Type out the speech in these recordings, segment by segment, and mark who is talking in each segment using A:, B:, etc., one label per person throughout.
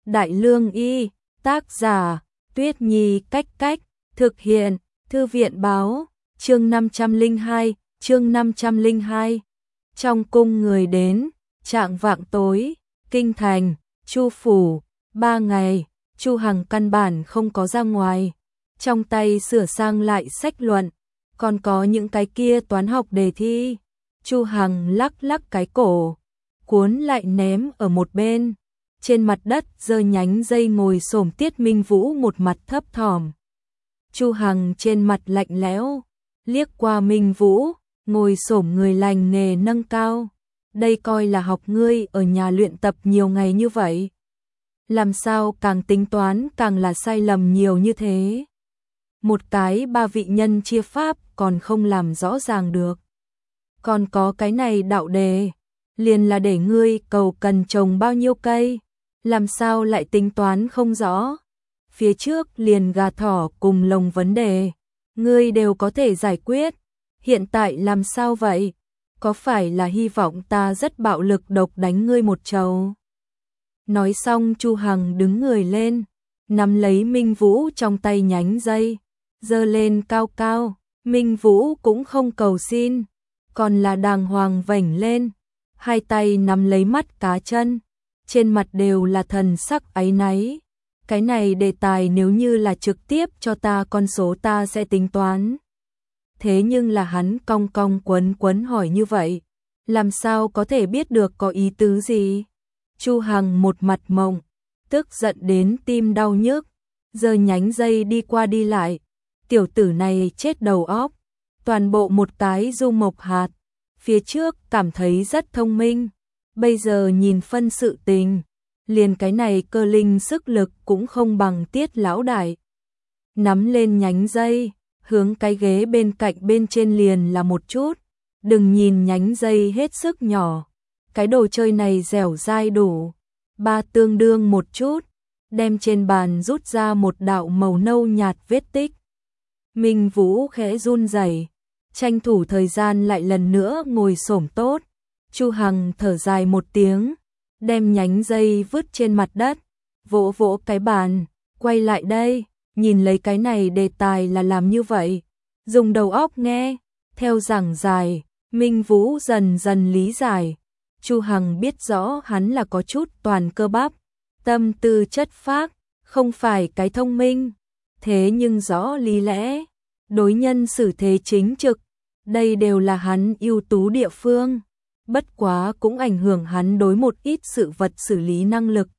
A: Đại Lương Y, tác giả, Tuyết Nhi Cách Cách, thực hiện, Thư viện Báo, chương 502. Trong cung người đến, chạng vạng tối, kinh thành, Chu phủ, 3 ngày, Chu Hằng căn bản không có ra ngoài, trong tay sửa sang lại sách luận, còn có những cái kia toán học đề thi. Chu Hằng lắc lắc cái cổ, cuốn lại ném ở một bên. Trên mặt đất giơ nhánh dây ngồi xổm Tiết Minh Vũ một mặt thấp thỏm. Chu Hằng trên mặt lạnh lẽo, liếc qua Minh Vũ, ngồi xổm người lành nghề nâng cao. Đây coi là học ngươi ở nhà luyện tập nhiều ngày như vậy. Làm sao càng tính toán càng là sai lầm nhiều như thế. Một cái 3 vị nhân chia pháp còn không làm rõ ràng được. Còn có cái này đạo đề, liền là để ngươi cầu cần trồng bao nhiêu cây, làm sao lại tính toán không rõ. Phía trước liền gà thỏ cùng lồng vấn đề, ngươi đều có thể giải quyết, hiện tại làm sao vậy? Có phải là hy vọng ta rất bạo lực độc đánh ngươi một trầu? Nói xong Chu Hằng đứng người lên, nắm lấy Minh Vũ trong tay nhánh dây, giơ lên cao cao. Minh Vũ cũng không cầu xin, còn là đàng hoàng vểnh lên, hai tay nắm lấy mắt cá chân, trên mặt đều là thần sắc áy náy. Cái này đề tài nếu như là trực tiếp cho ta con số ta sẽ tính toán. Thế nhưng là hắn cong cong quấn quấn hỏi như vậy, làm sao có thể biết được có ý tứ gì? Chu Hằng một mặt mộng, tức giận đến tim đau nhức, giơ nhánh dây đi qua đi lại. Tiểu tử này chết đầu óc, toàn bộ một cái du mộc hạt, phía trước cảm thấy rất thông minh, bây giờ nhìn phân sự tình, liền cái này cơ linh sức lực cũng không bằng Tiết lão đại. Nắm lên nhánh dây, hướng cái ghế bên cạnh bên trên liền là một chút, đừng nhìn nhánh dây hết sức nhỏ, cái đồ chơi này dẻo dai đủ, 3 tương đương một chút, đem trên bàn rút ra một đạo màu nâu nhạt vết tích. Minh Vũ khẽ run rẩy, tranh thủ thời gian lại lần nữa ngồi xổm tốt. Chu Hằng thở dài một tiếng, đem nhánh dây vứt trên mặt đất, vỗ vỗ cái bàn, quay lại đây, nhìn lấy cái này đề tài là làm như vậy, dùng đầu óc nghe, theo giảng giải. Minh Vũ dần dần lý giải, Chu Hằng biết rõ hắn là có chút toàn cơ bắp, tâm tư chất phác, không phải cái thông minh, thế nhưng rõ lý lẽ, đối nhân xử thế chính trực, đây đều là hắn ưu tú địa phương, bất quá cũng ảnh hưởng hắn đối một ít sự vật xử lý năng lực.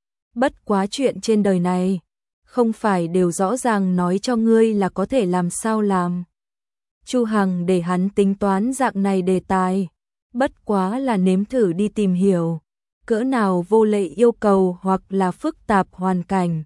A: Bất quá chuyện trên đời này, không phải đều rõ ràng nói cho ngươi là có thể làm sao làm. Chu Hằng để hắn tính toán dạng này đề tài, bất quá là nếm thử đi tìm hiểu, cỡ nào vô lệ yêu cầu hoặc là phức tạp hoàn cảnh,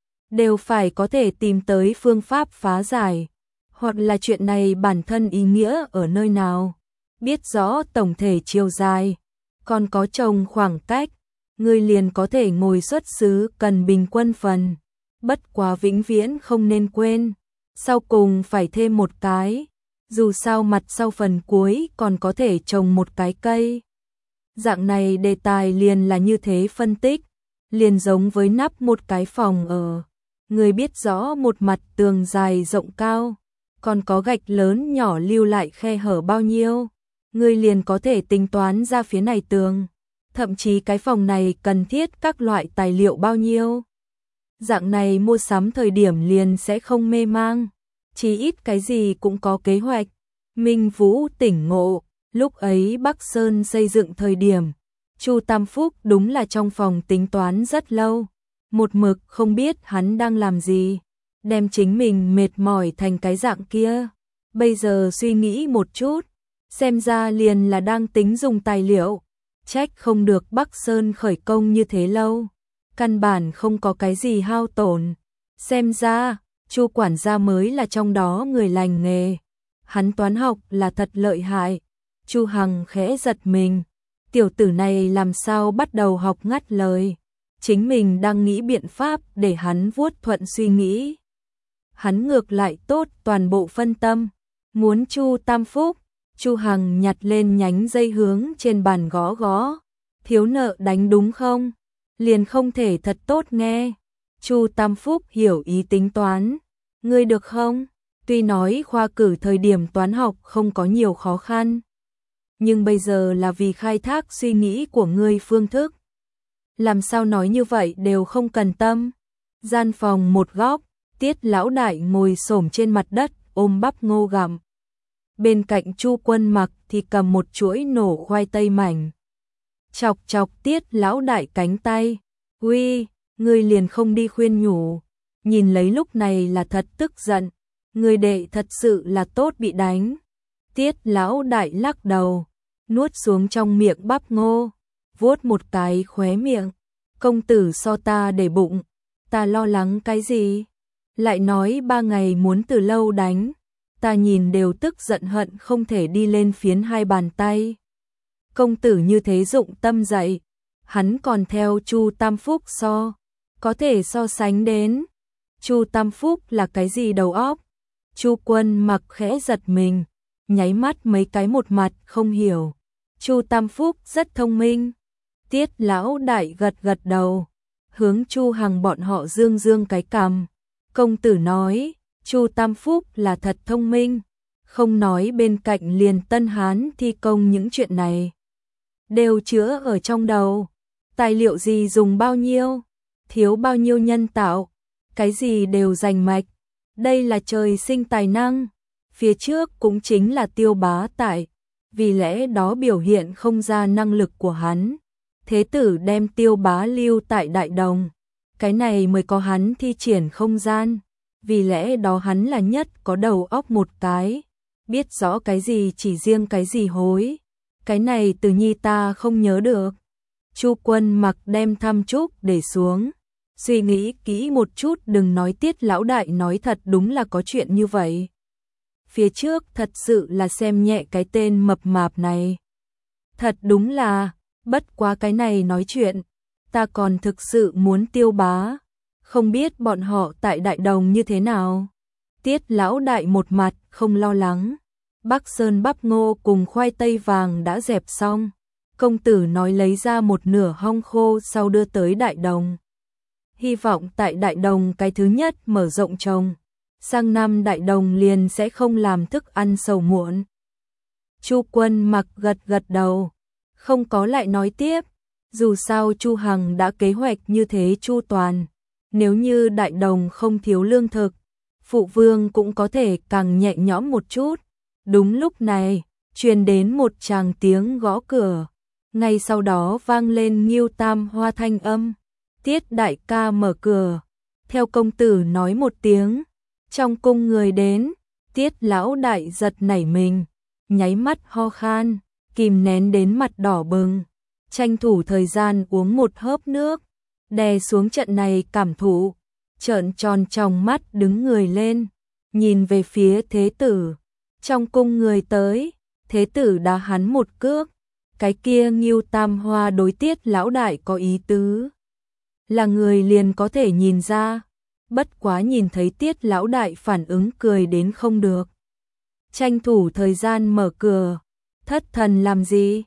A: đều phải có thể tìm tới phương pháp phá giải, hoặc là chuyện này bản thân ý nghĩa ở nơi nào, biết rõ tổng thể chiều dài, còn có chồng khoảng cách, ngươi liền có thể ngồi xuất xứ cần bình quân phần, bất quá vĩnh viễn không nên quên, sau cùng phải thêm một cái, dù sao mặt sau phần cuối còn có thể trồng một cái cây. Dạng này đề tài liền là như thế phân tích, liền giống với nắp một cái phòng ở, người biết rõ một mặt tường dài rộng cao, còn có gạch lớn nhỏ lưu lại khe hở bao nhiêu, người liền có thể tính toán ra phía này tường, thậm chí cái phòng này cần thiết các loại tài liệu bao nhiêu. Dạng này mua sắm thời điểm liền sẽ không mê mang, chí ít cái gì cũng có kế hoạch. Minh Vũ tỉnh ngộ, lúc ấy Bắc Sơn xây dựng thời điểm, Chu Tam Phúc đúng là trong phòng tính toán rất lâu, một mực không biết hắn đang làm gì, đem chính mình mệt mỏi thành cái dạng kia. Bây giờ suy nghĩ một chút, xem ra liền là đang tính dùng tài liệu, trách không được Bắc Sơn khởi công như thế lâu, căn bản không có cái gì hao tổn. Xem ra, Chu quản gia mới là trong đó người lành nghề, hắn toán học là thật lợi hại. Chu Hằng khẽ giật mình, tiểu tử này làm sao bắt đầu học ngắt lời, chính mình đang nghĩ biện pháp để hắn vuốt thuận suy nghĩ. Hắn ngược lại tốt toàn bộ phân tâm, muốn Chu Tam Phúc. Chu Hằng nhặt lên nhánh dây hướng trên bàn gõ gõ, thiếu nợ đánh đúng không? liền không thể thật tốt nghe. Chu Tam Phúc hiểu ý tính toán. Ngươi được không? Tuy nói khoa cử thời điểm toán học không có nhiều khó khăn, nhưng bây giờ là vì khai thác suy nghĩ của ngươi phương thức. Làm sao nói như vậy đều không cần tâm. Gian phòng một góc, Tiết lão đại ngồi xổm trên mặt đất, ôm bắp ngô gặm. Bên cạnh Chu Quân Mặc thì cầm một chuỗi nổ khoai tây mảnh. Chọc chọc Tiết lão đại cánh tay. Uy, ngươi liền không đi khuyên nhủ. Nhìn lấy lúc này là thật tức giận. Người đệ thật sự là tốt bị đánh. Tiết lão đại lắc đầu, nuốt xuống trong miệng bắp ngô, vuốt một cái khóe miệng. Công tử so ta để bụng, ta lo lắng cái gì? Lại nói 3 ngày muốn từ lâu đánh, ta nhìn đều tức giận hận không thể đi lên phiến 2 bàn tay. Công tử như thế dụng tâm dậy, hắn còn theo Chu Tam Phúc so, có thể so sánh đến. Chu Tam Phúc là cái gì đầu óc? Chu Quân Mặc khẽ giật mình, nháy mắt mấy cái một mặt không hiểu. Chu Tam Phúc rất thông minh. Tiết lão đại gật gật đầu, hướng Chu Hằng bọn họ dương dương cái cằm. Công tử nói, Chu Tam Phúc là thật thông minh, không nói bên cạnh liền Tân Hán thi công những chuyện này. Đều chứa ở trong đầu, tài liệu gì dùng bao nhiêu, thiếu bao nhiêu nhân tạo, cái gì đều rành mạch. Đây là trời sinh tài năng, phía trước cũng chính là Tiêu Bá tại, vì lẽ đó biểu hiện không ra năng lực của hắn. Thế tử đem Tiêu Bá lưu tại Đại Đồng, cái này mới có hắn thi triển không gian, vì lẽ đó hắn là nhất có đầu óc một cái, biết rõ cái gì chỉ riêng cái gì hối. Cái này Từ Nhi ta không nhớ được. Chu Quân Mặc đem thăm chúc để xuống, suy nghĩ kỹ một chút, đừng nói Tiết lão đại nói thật đúng là có chuyện như vậy. Phía trước thật sự là xem nhẹ cái tên mập mạp này. Thật đúng là, bất quá cái này nói chuyện, ta còn thực sự muốn Tiêu Bá, không biết bọn họ tại Đại Đồng như thế nào. Tiết lão đại một mặt không lo lắng. Bắc Sơn bắp ngô cùng khoai tây vàng đã dẹp xong. Công tử nói lấy ra một nửa hong khô sau đưa tới Đại Đồng. Hy vọng tại Đại Đồng cái thứ nhất mở rộng trồng, sang năm Đại Đồng liền sẽ không làm thức ăn sầu muộn. Chu Quân Mặc gật gật đầu, không có lại nói tiếp, dù sao Chu Hằng đã kế hoạch như thế chu toàn, nếu như Đại Đồng không thiếu lương thực, phụ vương cũng có thể càng nhẹ nhõm một chút. Đúng lúc này, truyền đến một tràng tiếng gõ cửa, ngay sau đó vang lên Ngưu Tam Hoa thanh âm. Tiết đại ca mở cửa, theo công tử nói một tiếng, trong cung người đến. Tiết lão đại giật nảy mình, nháy mắt ho khan, kìm nén đến mặt đỏ bừng, tranh thủ thời gian uống một hớp nước, đè xuống trận này cảm thụ, trợn tròn tròng mắt đứng người lên, nhìn về phía thế tử. Trong cung người tới, thế tử đá hắn một cước, cái kia Ngưu Tam Hoa đối Tiết lão đại có ý tứ, là người liền có thể nhìn ra, bất quá nhìn thấy Tiết lão đại phản ứng cười đến không được. Tranh thủ thời gian mở cửa, thất thần làm gì?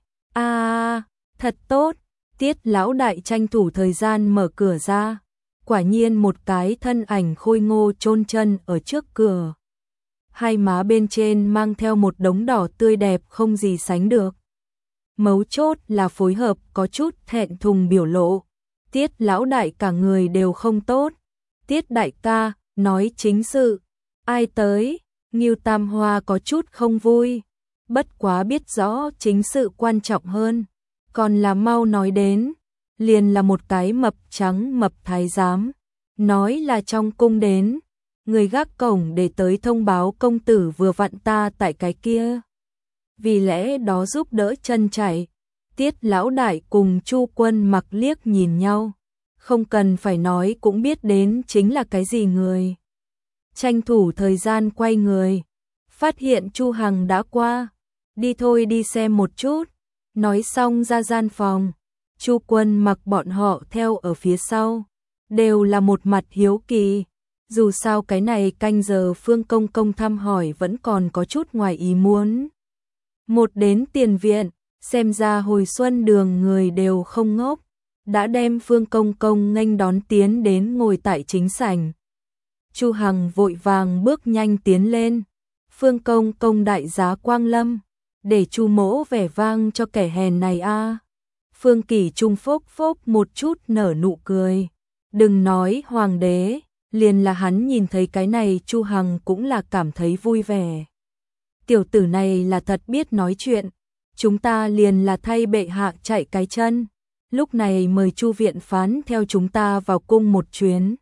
A: Thật tốt. Tiết lão đại tranh thủ thời gian mở cửa ra, quả nhiên một cái thân ảnh khôi ngô chôn chân ở trước cửa. Hai má bên trên mang theo một đống đỏ tươi đẹp không gì sánh được. Mấu chốt là phối hợp có chút thẹn thùng biểu lộ. Tiết lão đại cả người đều không tốt. Tiết đại ca, nói chính sự. Ai tới? Ngưu Tam Hoa có chút không vui. Bất quá biết rõ chính sự quan trọng hơn. Còn là mau nói đến. Liền là một cái mập trắng mập thái giám. Nói là trong cung đến. Người gác cổng để tới thông báo công tử vừa vặn ta tại cái kia. Vì lẽ đó giúp đỡ chân chảy. Tiết lão đại cùng Chu Quân Mặc liếc nhìn nhau. Không cần phải nói cũng biết đến chính là cái gì người. Tranh thủ thời gian quay người. Phát hiện Chu Hằng đã qua. Đi thôi đi xem một chút. Nói xong ra gian phòng. Chu Quân Mặc bọn họ theo ở phía sau. Đều là một mặt hiếu kỳ. Dù sao cái này canh giờ Phương Công Công thăm hỏi vẫn còn có chút ngoài ý muốn. Một đến tiền viện, xem ra hồi xuân đường người đều không ngốc, đã đem Phương Công Công nghênh đón tiến đến ngồi tại chính sảnh. Chu Hằng vội vàng bước nhanh tiến lên. Phương Công Công đại giá quang lâm, để Chu mỗ vẻ vang cho kẻ hèn này a. Phương Kỷ Trung phốc phốc một chút nở nụ cười. Đừng nói hoàng đế, liền là hắn nhìn thấy cái này Chu Hằng cũng là cảm thấy vui vẻ. Tiểu tử này là thật biết nói chuyện, chúng ta liền là thay bệ hạ chạy cái chân. Lúc này mời Chu viện phán theo chúng ta vào cung một chuyến.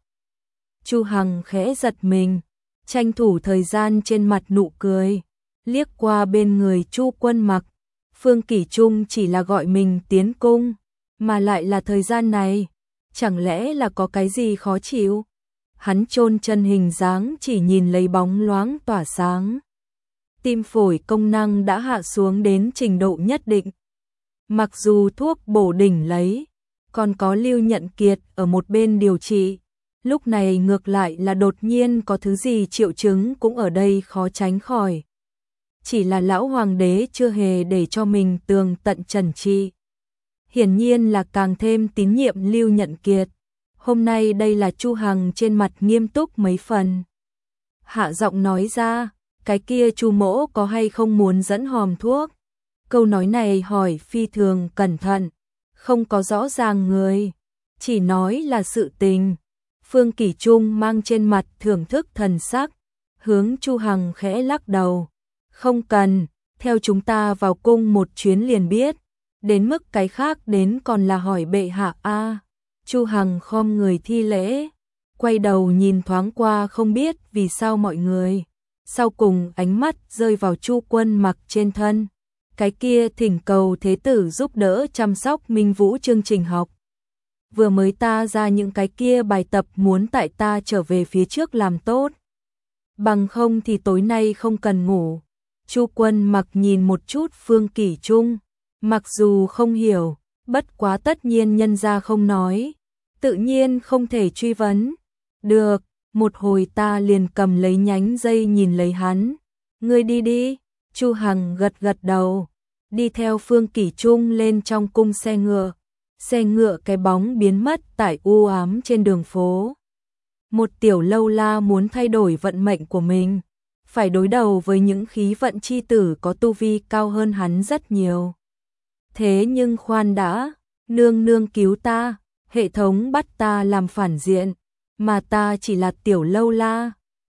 A: Chu Hằng khẽ giật mình, tranh thủ thời gian trên mặt nụ cười, liếc qua bên người Chu Quân Mặc. Phương Kỷ Trung chỉ là gọi mình tiến cung, mà lại là thời gian này, chẳng lẽ là có cái gì khó chịu? Hắn chôn chân hình dáng chỉ nhìn lấy bóng loáng tỏa sáng. Tim phổi công năng đã hạ xuống đến trình độ nhất định. Mặc dù thuốc bổ đỉnh lấy, còn có Lưu Nhận Kiệt ở một bên điều trị, lúc này ngược lại là đột nhiên có thứ gì triệu chứng cũng ở đây khó tránh khỏi. Chỉ là lão hoàng đế chưa hề để cho mình tường tận trần trị. Hiển nhiên là càng thêm tín nhiệm Lưu Nhận Kiệt. Hôm nay đây là Chu Hằng trên mặt nghiêm túc mấy phần. Hạ giọng nói ra, cái kia Chu mỗ có hay không muốn dẫn hòm thuốc? Câu nói này hỏi phi thường cẩn thận, không có rõ ràng người, chỉ nói là sự tình. Phương Kỷ Trung mang trên mặt thưởng thức thần sắc, hướng Chu Hằng khẽ lắc đầu. Không cần, theo chúng ta vào cung một chuyến liền biết, đến mức cái khác đến còn là hỏi bệ hạ a. Chu Hằng khom người thi lễ, quay đầu nhìn thoáng qua không biết vì sao mọi người, sau cùng ánh mắt rơi vào Chu Quân Mặc trên thân. Cái kia thỉnh cầu thế tử giúp đỡ chăm sóc Minh Vũ chương trình học. Vừa mới ta ra những cái kia bài tập muốn tại ta trở về phía trước làm tốt. Bằng không thì tối nay không cần ngủ. Chu Quân Mặc nhìn một chút Phương Kỷ Trung, mặc dù không hiểu, bất quá tất nhiên nhân gia không nói, tự nhiên không thể truy vấn. Được, một hồi ta liền cầm lấy nhánh dây nhìn lấy hắn. Ngươi đi đi. Chu Hằng gật gật đầu, đi theo Phương Kỷ Trung lên trong cung xe ngựa. Xe ngựa cái bóng biến mất tại u ám trên đường phố. Một tiểu lâu la muốn thay đổi vận mệnh của mình, phải đối đầu với những khí vận chi tử có tu vi cao hơn hắn rất nhiều. Thế nhưng khoan đã, nương nương cứu ta, hệ thống bắt ta làm phản diện, mà ta chỉ là tiểu lâu la,